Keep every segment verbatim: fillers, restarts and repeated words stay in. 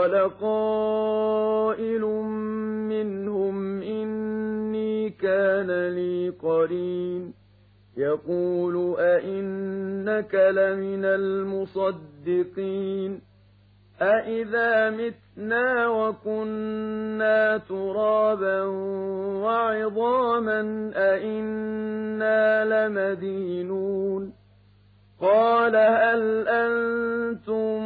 قال قائل منهم إني كان لي قرين يقول أئنك لمن المصدقين أئذا متنا وكنا ترابا وعظاما أئنا لمدينون قال هل أنتم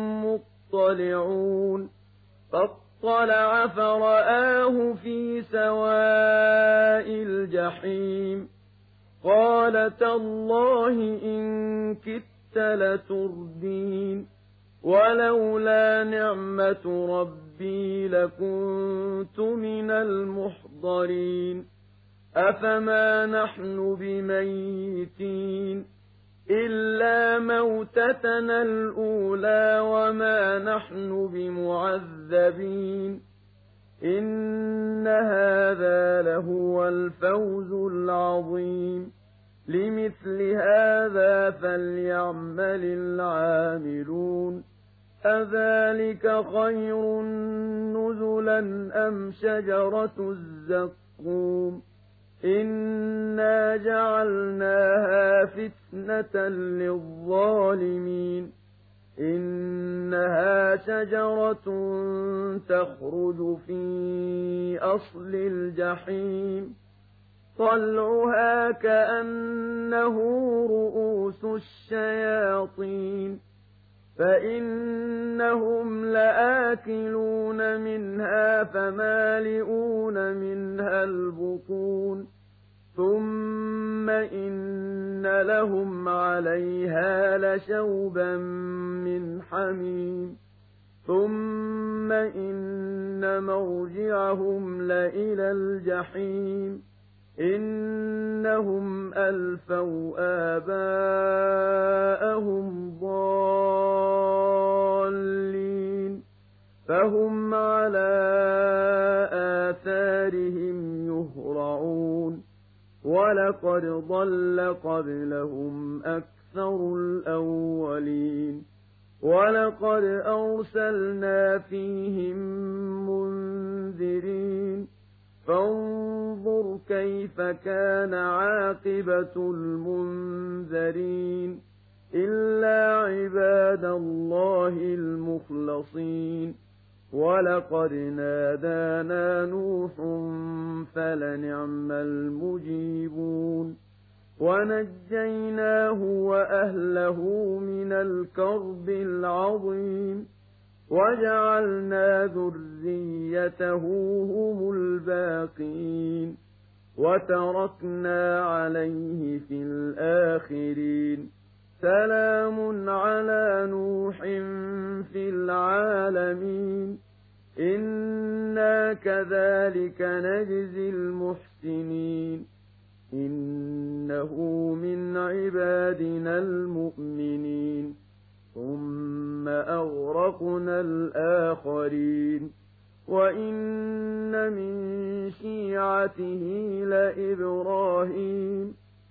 مطلعون فاطلع فرآه في سواء الجحيم قال تالله إن كدت لتردين ولولا نعمة ربي لكنت من المحضرين أفما نحن بميتين إلا موتتنا الأولى وما نحن بمعذبين إن هذا لهو الفوز العظيم لمثل هذا فليعمل العاملون أذلك خير نزلا أم شجرة الزقوم إنا جعلناها فتنة للظالمين إنها شجرة تخرج في أصل الجحيم طلعها كأنه رؤوس الشياطين فإنهم لآكلون منها فمالئون منها البطون ثم إن لهم عليها لشوبا من حميم ثم إن مرجعهم لإلى الجحيم إنهم ألفوا آباءهم ضالين فهم على آثارهم يهرعون ولقد ضل قبلهم أكثر الأولين ولقد أرسلنا فيهم منذرين فانظر كيف كان عاقبة المنذرين إلا عباد الله المخلصين ولقد نادانا نوح فلنعم المجيبون ونجيناه وأهله من الكرب العظيم وجعلنا ذريته هم الباقين وتركنا عليه في الآخرين سلام على نوح في العالمين إنا كذلك نجزي المحسنين إنه من عبادنا المؤمنين ثم أغرقنا الآخرين وإن من شيعته لإبراهيم